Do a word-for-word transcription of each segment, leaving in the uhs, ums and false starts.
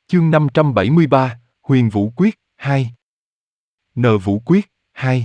Chương năm trăm bảy mươi ba, Huyền Vũ Quyết, hai. N Vũ Quyết, hai.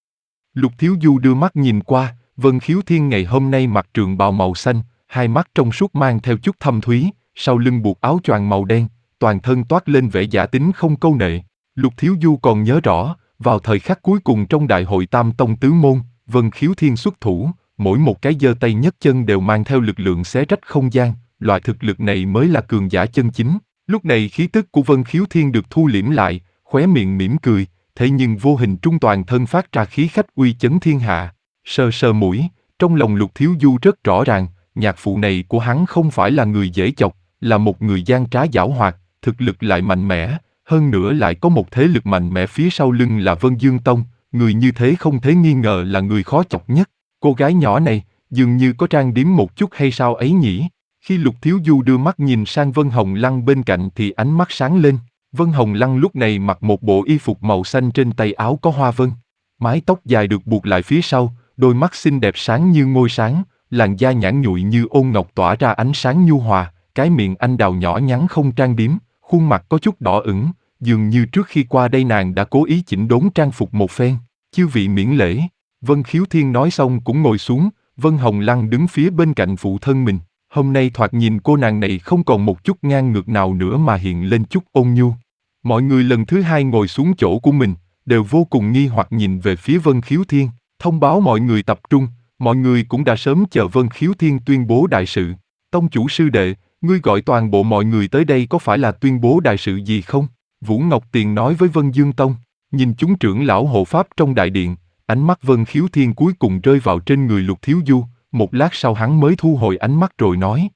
Lục Thiếu Du đưa mắt nhìn qua, Vân Khiếu Thiên ngày hôm nay mặc trường bào màu xanh, hai mắt trong suốt mang theo chút thâm thúy, sau lưng buộc áo choàng màu đen, toàn thân toát lên vẻ giả tính không câu nệ. Lục Thiếu Du còn nhớ rõ, vào thời khắc cuối cùng trong đại hội Tam Tông Tứ Môn, Vân Khiếu Thiên xuất thủ, mỗi một cái giơ tay nhấc chân đều mang theo lực lượng xé rách không gian, loại thực lực này mới là cường giả chân chính. Lúc này khí tức của Vân Khiếu Thiên được thu liễm lại, khóe miệng mỉm cười, thế nhưng vô hình trung toàn thân phát ra khí khách uy chấn thiên hạ. Sờ sờ mũi, trong lòng Lục Thiếu Du rất rõ ràng, nhạc phụ này của hắn không phải là người dễ chọc, là một người gian trá giảo hoạt, thực lực lại mạnh mẽ, hơn nữa lại có một thế lực mạnh mẽ phía sau lưng là Vân Dương Tông, người như thế không thể nghi ngờ là người khó chọc nhất. Cô gái nhỏ này, dường như có trang điểm một chút hay sao ấy nhỉ? Khi Lục Thiếu Du đưa mắt nhìn sang Vân Hồng Lăng bên cạnh thì ánh mắt sáng lên. Vân Hồng Lăng lúc này mặc một bộ y phục màu xanh, trên tay áo có hoa vân. Mái tóc dài được buộc lại phía sau, đôi mắt xinh đẹp sáng như ngôi sáng, làn da nhẵn nhụi như ôn ngọc tỏa ra ánh sáng nhu hòa, cái miệng anh đào nhỏ nhắn không trang điểm, khuôn mặt có chút đỏ ửng, dường như trước khi qua đây nàng đã cố ý chỉnh đốn trang phục một phen. Chư vị miễn lễ. Vân Khiếu Thiên nói xong cũng ngồi xuống, Vân Hồng Lăng đứng phía bên cạnh phụ thân mình. Hôm nay thoạt nhìn cô nàng này không còn một chút ngang ngược nào nữa mà hiện lên chút ôn nhu. Mọi người lần thứ hai ngồi xuống chỗ của mình, đều vô cùng nghi hoặc nhìn về phía Vân Khiếu Thiên, thông báo mọi người tập trung, mọi người cũng đã sớm chờ Vân Khiếu Thiên tuyên bố đại sự. Tông chủ sư đệ, ngươi gọi toàn bộ mọi người tới đây có phải là tuyên bố đại sự gì không? Vũ Ngọc Tiền nói với Vân Dương Tông, nhìn chúng trưởng lão hộ pháp trong đại điện, ánh mắt Vân Khiếu Thiên cuối cùng rơi vào trên người Lục Thiếu Du. Một lát sau hắn mới thu hồi ánh mắt rồi nói: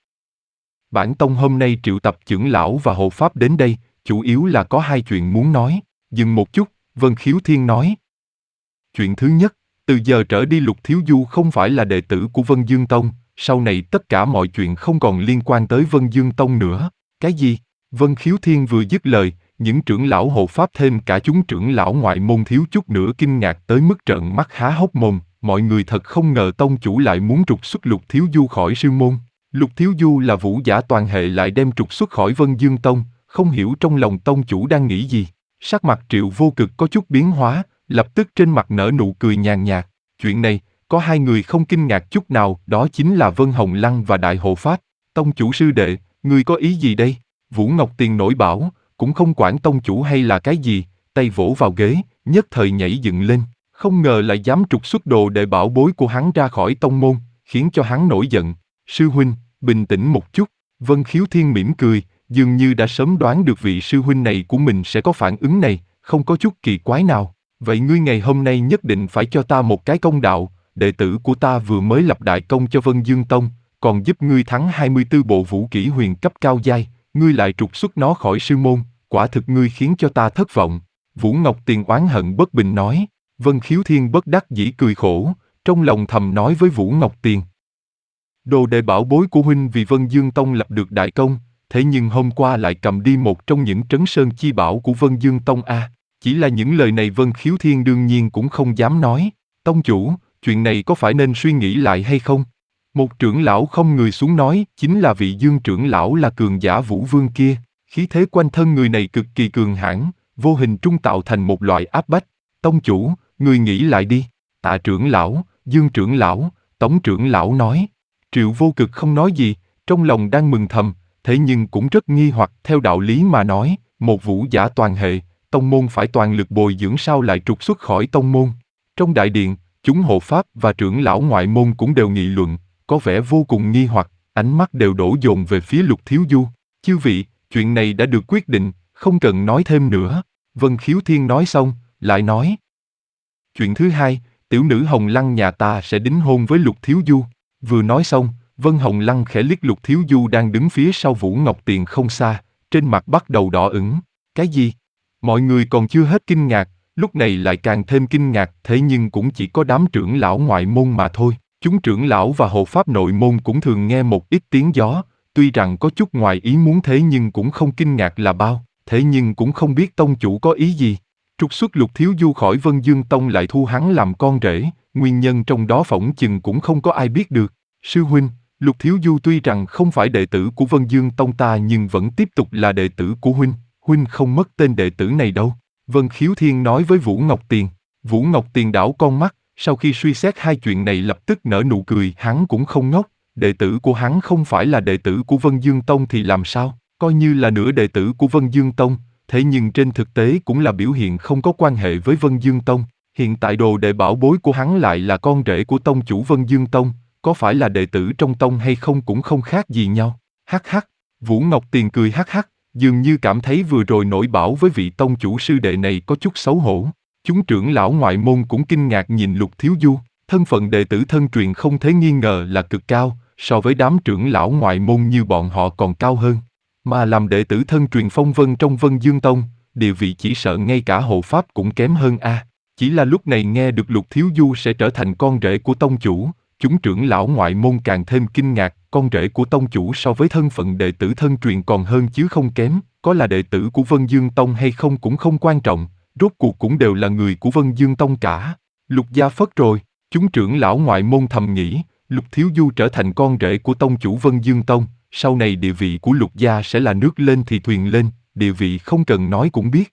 Bản tông hôm nay triệu tập trưởng lão và hộ pháp đến đây, chủ yếu là có hai chuyện muốn nói. Dừng một chút, Vân Khiếu Thiên nói: Chuyện thứ nhất, từ giờ trở đi Lục Thiếu Du không phải là đệ tử của Vân Dương Tông, sau này tất cả mọi chuyện không còn liên quan tới Vân Dương Tông nữa. Cái gì? Vân Khiếu Thiên vừa dứt lời, những trưởng lão hộ pháp thêm cả chúng trưởng lão ngoại môn thiếu chút nữa kinh ngạc tới mức trợn mắt há hốc mồm. Mọi người thật không ngờ tông chủ lại muốn trục xuất Lục Thiếu Du khỏi sư môn. Lục Thiếu Du là vũ giả toàn hệ lại đem trục xuất khỏi Vân Dương Tông, không hiểu trong lòng tông chủ đang nghĩ gì. Sắc mặt Triệu Vô Cực có chút biến hóa, lập tức trên mặt nở nụ cười nhàn nhạt. Chuyện này, có hai người không kinh ngạc chút nào, đó chính là Vân Hồng Lăng và Đại Hộ Pháp. Tông chủ sư đệ, ngươi có ý gì đây? Vũ Ngọc Tiền nổi bảo, cũng không quản tông chủ hay là cái gì, tay vỗ vào ghế, nhất thời nhảy dựng lên. Không ngờ lại dám trục xuất đồ đệ bảo bối của hắn ra khỏi tông môn, khiến cho hắn nổi giận. Sư huynh, bình tĩnh một chút. Vân Khiếu Thiên mỉm cười, dường như đã sớm đoán được vị sư huynh này của mình sẽ có phản ứng này, không có chút kỳ quái nào. Vậy ngươi ngày hôm nay nhất định phải cho ta một cái công đạo, đệ tử của ta vừa mới lập đại công cho Vân Dương Tông, còn giúp ngươi thắng hai mươi tư bộ vũ kỹ huyền cấp cao giai, ngươi lại trục xuất nó khỏi sư môn, quả thực ngươi khiến cho ta thất vọng. Vũ Ngọc Tiền oán hận bất bình nói. Vân Khiếu Thiên bất đắc dĩ cười khổ, trong lòng thầm nói với Vũ Ngọc Tiền: Đồ đệ bảo bối của huynh vì Vân Dương Tông lập được đại công, thế nhưng hôm qua lại cầm đi một trong những trấn sơn chi bảo của Vân Dương Tông a. Chỉ là những lời này Vân Khiếu Thiên đương nhiên cũng không dám nói. Tông chủ, chuyện này có phải nên suy nghĩ lại hay không? Một trưởng lão không người xuống nói, chính là vị Dương trưởng lão là cường giả Vũ Vương kia, khí thế quanh thân người này cực kỳ cường hãn, vô hình trung tạo thành một loại áp bách. Tông chủ, ngươi nghĩ lại đi. Tạ trưởng lão, Dương trưởng lão, Tống trưởng lão nói. Triệu Vô Cực không nói gì, trong lòng đang mừng thầm, thế nhưng cũng rất nghi hoặc. Theo đạo lý mà nói, một vũ giả toàn hệ, tông môn phải toàn lực bồi dưỡng, sao lại trục xuất khỏi tông môn. Trong đại điện, chúng hộ pháp và trưởng lão ngoại môn cũng đều nghị luận, có vẻ vô cùng nghi hoặc, ánh mắt đều đổ dồn về phía Lục Thiếu Du. Chư vị, chuyện này đã được quyết định, không cần nói thêm nữa. Vân Khiếu Thiên nói xong, lại nói: Chuyện thứ hai, tiểu nữ Hồng Lăng nhà ta sẽ đính hôn với Lục Thiếu Du. Vừa nói xong, Vân Hồng Lăng khẽ liếc Lục Thiếu Du đang đứng phía sau Vũ Ngọc Tiền không xa, trên mặt bắt đầu đỏ ửng. Cái gì? Mọi người còn chưa hết kinh ngạc, lúc này lại càng thêm kinh ngạc, thế nhưng cũng chỉ có đám trưởng lão ngoại môn mà thôi. Chúng trưởng lão và hộ pháp nội môn cũng thường nghe một ít tiếng gió, tuy rằng có chút ngoài ý muốn thế nhưng cũng không kinh ngạc là bao, thế nhưng cũng không biết tông chủ có ý gì. Trục xuất Lục Thiếu Du khỏi Vân Dương Tông lại thu hắn làm con rể, nguyên nhân trong đó phỏng chừng cũng không có ai biết được. Sư huynh, Lục Thiếu Du tuy rằng không phải đệ tử của Vân Dương Tông ta nhưng vẫn tiếp tục là đệ tử của huynh, huynh không mất tên đệ tử này đâu. Vân Khiếu Thiên nói với Vũ Ngọc Tiền. Vũ Ngọc Tiền đảo con mắt, sau khi suy xét hai chuyện này lập tức nở nụ cười, hắn cũng không ngốc, đệ tử của hắn không phải là đệ tử của Vân Dương Tông thì làm sao, coi như là nửa đệ tử của Vân Dương Tông, thế nhưng trên thực tế cũng là biểu hiện không có quan hệ với Vân Dương Tông. Hiện tại đồ đệ bảo bối của hắn lại là con rể của tông chủ Vân Dương Tông, có phải là đệ tử trong tông hay không cũng không khác gì nhau. Hắc hắc, Vũ Ngọc Tiền cười hắc hắc, dường như cảm thấy vừa rồi nổi bão với vị tông chủ sư đệ này có chút xấu hổ. Chúng trưởng lão ngoại môn cũng kinh ngạc nhìn Lục Thiếu Du, thân phận đệ tử thân truyền không thể nghi ngờ là cực cao, so với đám trưởng lão ngoại môn như bọn họ còn cao hơn. Mà làm đệ tử thân truyền phong vân trong Vân Dương Tông, địa vị chỉ sợ ngay cả hộ pháp cũng kém hơn a. À. Chỉ là lúc này nghe được Lục Thiếu Du sẽ trở thành con rể của tông chủ, chúng trưởng lão ngoại môn càng thêm kinh ngạc, con rể của tông chủ so với thân phận đệ tử thân truyền còn hơn chứ không kém, có là đệ tử của Vân Dương Tông hay không cũng không quan trọng, rốt cuộc cũng đều là người của Vân Dương Tông cả. Lục gia phất rồi, chúng trưởng lão ngoại môn thầm nghĩ, Lục Thiếu Du trở thành con rể của tông chủ Vân Dương Tông, sau này địa vị của Lục gia sẽ là nước lên thì thuyền lên, địa vị không cần nói cũng biết.